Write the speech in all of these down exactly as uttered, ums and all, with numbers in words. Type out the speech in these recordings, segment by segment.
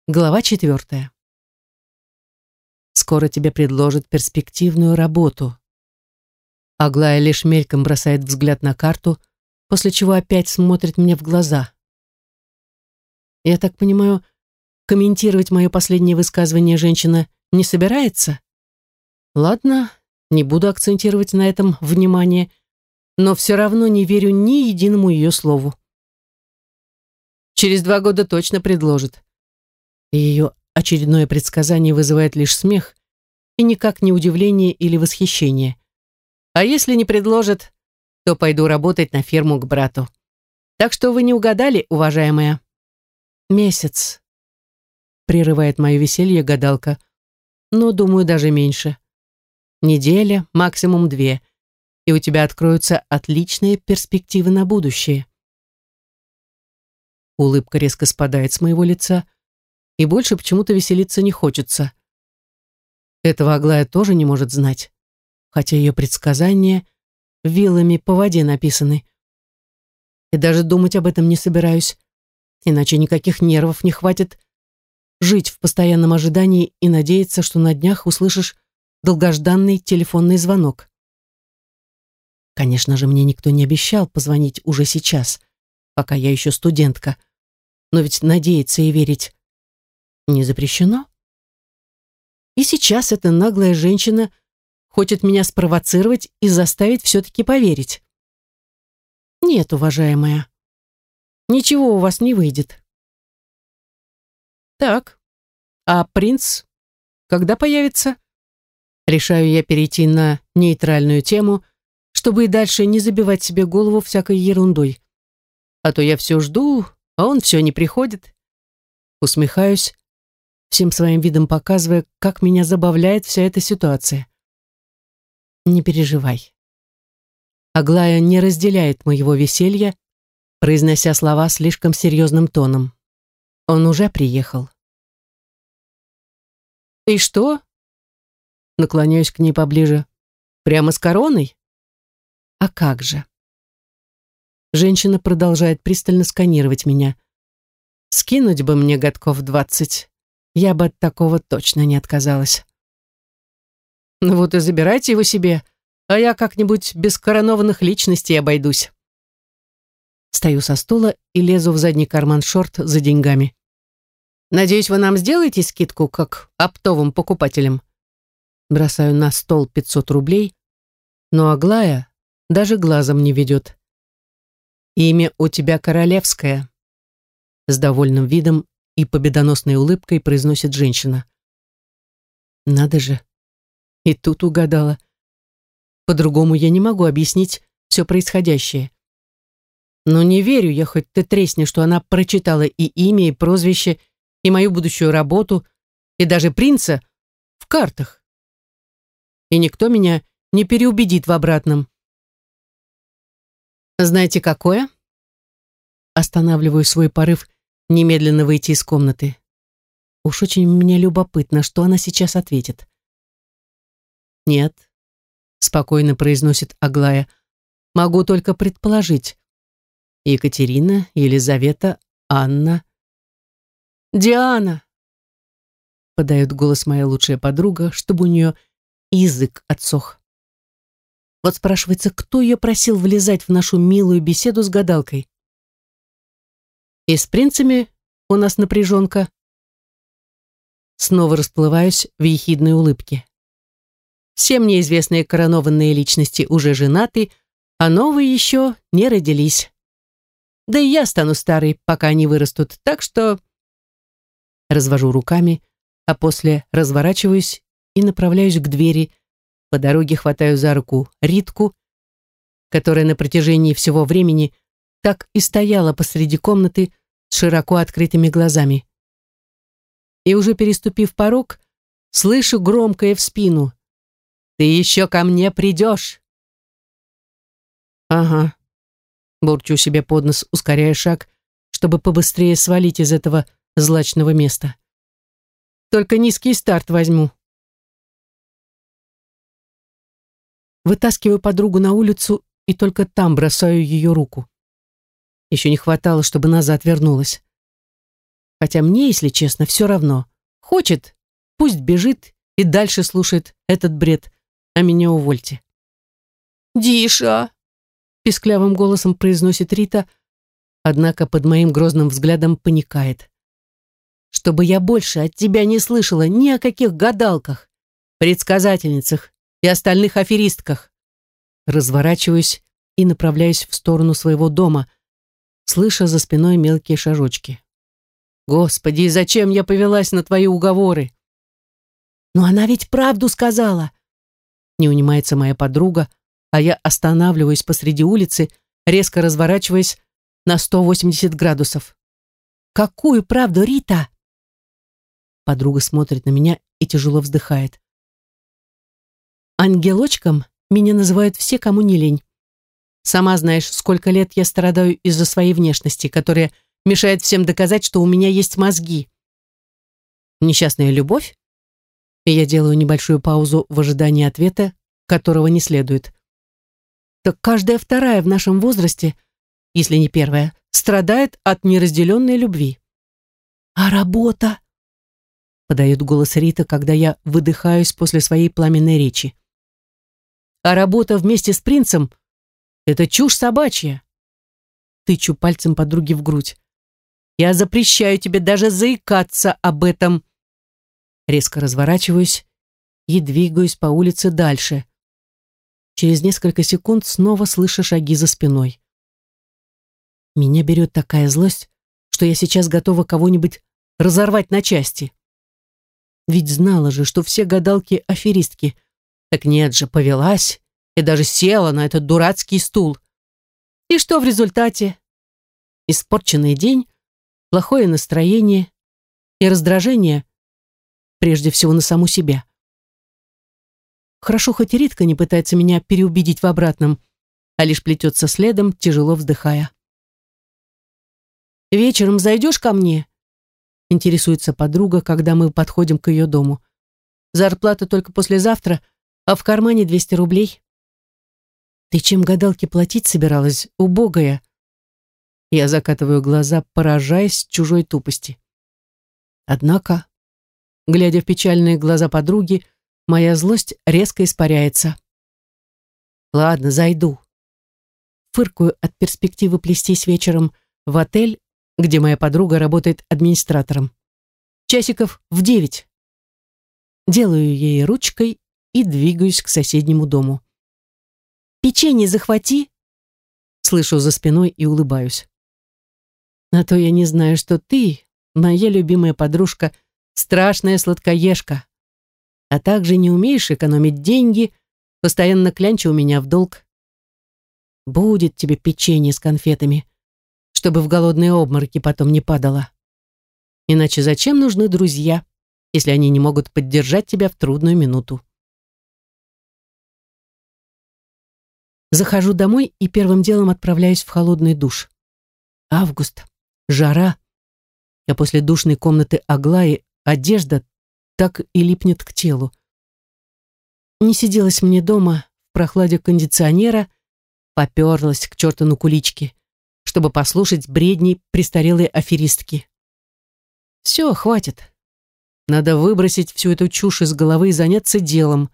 Глава четвертая. Скоро тебе предложат перспективную работу. Аглая лишь мельком бросает взгляд на карту, после чего опять смотрит мне в глаза. Я так понимаю, комментировать мое последнее высказывание женщина не собирается? Ладно, не буду акцентировать на этом внимание, но все равно не верю ни единому ее слову. Через два года точно предложит. И ее очередное предсказание вызывает лишь смех и никак не удивление или восхищение. А если не предложит, то пойду работать на ферму к брату. Так что вы не угадали, уважаемая. Месяц. Прерывает мое веселье гадалка. Но, думаю, даже меньше. Неделя, максимум две. И у тебя откроются отличные перспективы на будущее. Улыбка резко спадает с моего лица, и больше почему-то веселиться не хочется. Этого Аглая тоже не может знать, хотя ее предсказания вилами по воде написаны. И даже думать об этом не собираюсь, иначе никаких нервов не хватит жить в постоянном ожидании и надеяться, что на днях услышишь долгожданный телефонный звонок. Конечно же, мне никто не обещал позвонить уже сейчас, пока я еще студентка, но ведь надеяться и верить не запрещено. И сейчас эта наглая женщина хочет меня спровоцировать и заставить все-таки поверить. Нет, уважаемая, ничего у вас не выйдет. Так, а принц когда появится? Решаю я перейти на нейтральную тему, чтобы и дальше не забивать себе голову всякой ерундой. А то я все жду, а он все не приходит. Усмехаюсь, всем своим видом показывая, как меня забавляет вся эта ситуация. Не переживай. Аглая не разделяет моего веселья, произнося слова слишком серьезным тоном. Он уже приехал. И что? Наклоняюсь к ней поближе. Прямо с короной? А как же? Женщина продолжает пристально сканировать меня. Скинуть бы мне годков двадцать. Я бы от такого точно не отказалась. Ну вот и забирайте его себе, а я как-нибудь без коронованных личностей обойдусь. Стою со стула и лезу в задний карман шорт за деньгами. Надеюсь, вы нам сделаете скидку, как оптовым покупателям? Бросаю на стол пятьсот рублей, но Аглая даже глазом не ведет. Имя у тебя королевское. С довольным видом и победоносной улыбкой произносит женщина. Надо же, и тут угадала. По-другому я не могу объяснить все происходящее. Но не верю я, хоть ты тресни, что она прочитала и имя, и прозвище, и мою будущую работу, и даже принца в картах. И никто меня не переубедит в обратном. Знаете, какое? Останавливаю свой порыв немедленно выйти из комнаты. Уж очень мне любопытно, что она сейчас ответит. Нет, спокойно произносит Аглая. Могу только предположить. Екатерина, Елизавета, Анна. Диана! Подает голос моя лучшая подруга, чтобы у нее язык отсох. Вот спрашивается, кто ее просил влезать в нашу милую беседу с гадалкой? И с принцами у нас напряженка. Снова расплываюсь в ехидной улыбке. Все мне известные коронованные личности уже женаты, а новые еще не родились. Да и я стану старой, пока они вырастут, так что... Развожу руками, а после разворачиваюсь и направляюсь к двери. По дороге хватаю за руку Ритку, которая на протяжении всего времени так и стояла посреди комнаты с широко открытыми глазами. И уже переступив порог, слышу громкое в спину: «Ты еще ко мне придешь!» Ага, бурчу себе под нос, ускоряя шаг, чтобы побыстрее свалить из этого злачного места. Только низкий старт возьму. Вытаскиваю подругу на улицу и только там бросаю ее руку. Еще не хватало, чтобы назад вернулась. Хотя мне, если честно, все равно. Хочет, пусть бежит и дальше слушает этот бред, а меня увольте. «Диша!» — писклявым голосом произносит Рита, однако под моим грозным взглядом паникает. «Чтобы я больше от тебя не слышала ни о каких гадалках, предсказательницах и остальных аферистках». Разворачиваюсь и направляюсь в сторону своего дома, слыша за спиной мелкие шажочки. «Господи, и зачем я повелась на твои уговоры?» «Но она ведь правду сказала!» Не унимается моя подруга, а я останавливаюсь посреди улицы, резко разворачиваясь на сто восемьдесят градусов. «Какую правду, Рита?» Подруга смотрит на меня и тяжело вздыхает. «Ангелочком меня называют все, кому не лень. Сама знаешь, сколько лет я страдаю из-за своей внешности, которая мешает всем доказать, что у меня есть мозги. Несчастная любовь?» И я делаю небольшую паузу в ожидании ответа, которого не следует. «Так каждая вторая в нашем возрасте, если не первая, страдает от неразделенной любви». «А работа?» подает голос Рита, когда я выдыхаюсь после своей пламенной речи. «А работа вместе с принцем — это чушь собачья!» Тычу пальцем подруги в грудь. «Я запрещаю тебе даже заикаться об этом!» Резко разворачиваюсь и двигаюсь по улице дальше. Через несколько секунд снова слышу шаги за спиной. Меня берет такая злость, что я сейчас готова кого-нибудь разорвать на части. Ведь знала же, что все гадалки аферистки. Так нет же, повелась и даже села на этот дурацкий стул. И что в результате? Испорченный день, плохое настроение и раздражение, прежде всего на саму себя. Хорошо, хоть Ритка не пытается меня переубедить в обратном, а лишь плетется следом, тяжело вздыхая. «Вечером зайдешь ко мне?» Интересуется подруга, когда мы подходим к ее дому. «Зарплата только послезавтра, а в кармане двести рублей». «Ты чем гадалке платить собиралась, убогая?» Я закатываю глаза, поражаясь чужой тупости. Однако, глядя в печальные глаза подруги, моя злость резко испаряется. «Ладно, зайду». Фыркаю от перспективы плестись вечером в отель, где моя подруга работает администратором. Часиков в девять. Делаю ей ручкой и двигаюсь к соседнему дому. «Печенье захвати!» Слышу за спиной и улыбаюсь. «А то я не знаю, что ты, моя любимая подружка, страшная сладкоежка, а также не умеешь экономить деньги, постоянно клянча у меня в долг. Будет тебе печенье с конфетами, чтобы в голодные обмороки потом не падала. Иначе зачем нужны друзья, если они не могут поддержать тебя в трудную минуту?» Захожу домой и первым делом отправляюсь в холодный душ. Август, жара, а после душной комнаты Аглаи одежда так и липнет к телу. Не сиделась мне дома в прохладе кондиционера, поперлась к черту на кулички, чтобы послушать бредни престарелой аферистки. Все, хватит. Надо выбросить всю эту чушь из головы и заняться делом.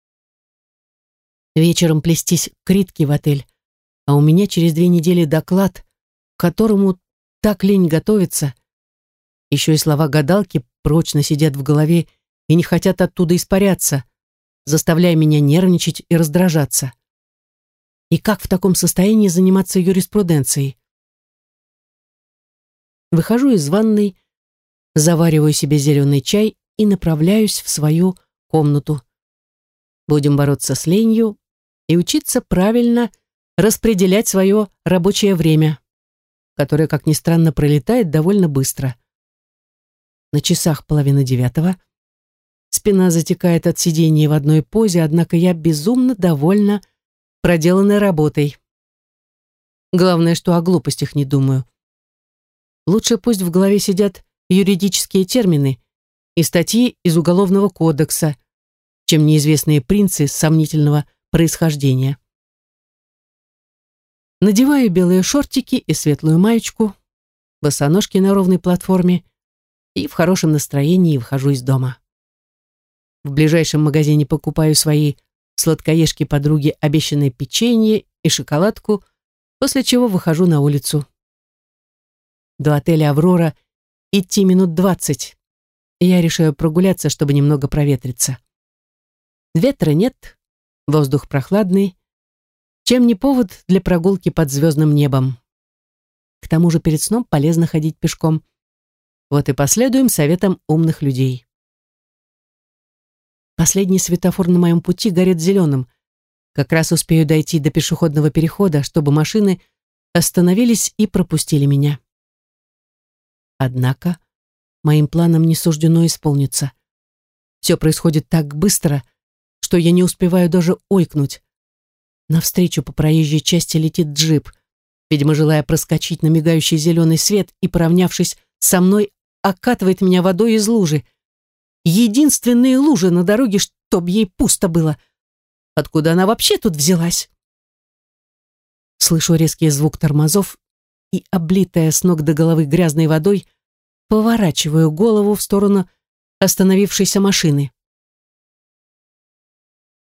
Вечером плестись к Ритке в отель, а у меня через две недели доклад, к которому так лень готовиться. Еще и слова гадалки прочно сидят в голове и не хотят оттуда испаряться, заставляя меня нервничать и раздражаться. И как в таком состоянии заниматься юриспруденцией? Выхожу из ванной, завариваю себе зеленый чай и направляюсь в свою комнату. Будем бороться с ленью и учиться правильно распределять свое рабочее время, которое, как ни странно, пролетает довольно быстро. На часах половина девятого. Спина затекает от сидения в одной позе, однако я безумно довольна проделанной работой. Главное, что о глупостях не думаю. Лучше пусть в голове сидят юридические термины и статьи из Уголовного кодекса, чем неизвестные принцы сомнительного происхождения. Надеваю белые шортики и светлую маечку, босоножки на ровной платформе, и в хорошем настроении выхожу из дома. В ближайшем магазине покупаю свои сладкоежки подруги обещанное печенье и шоколадку, после чего выхожу на улицу. До отеля «Аврора» идти минут двадцать, и я решаю прогуляться, чтобы немного проветриться. Ветра нет, воздух прохладный, чем не повод для прогулки под звездным небом. К тому же перед сном полезно ходить пешком. Вот и последуем советам умных людей. Последний светофор на моем пути горит зеленым. Как раз успею дойти до пешеходного перехода, чтобы машины остановились и пропустили меня. Однако моим планам не суждено исполниться. Все происходит так быстро, что я не успеваю даже ойкнуть. Навстречу по проезжей части летит джип, видимо, желая проскочить на мигающий зеленый свет и, поравнявшись со мной, окатывает меня водой из лужи. Единственные лужи на дороге, чтоб ей пусто было. Откуда она вообще тут взялась? Слышу резкий звук тормозов и, облитая с ног до головы грязной водой, поворачиваю голову в сторону остановившейся машины.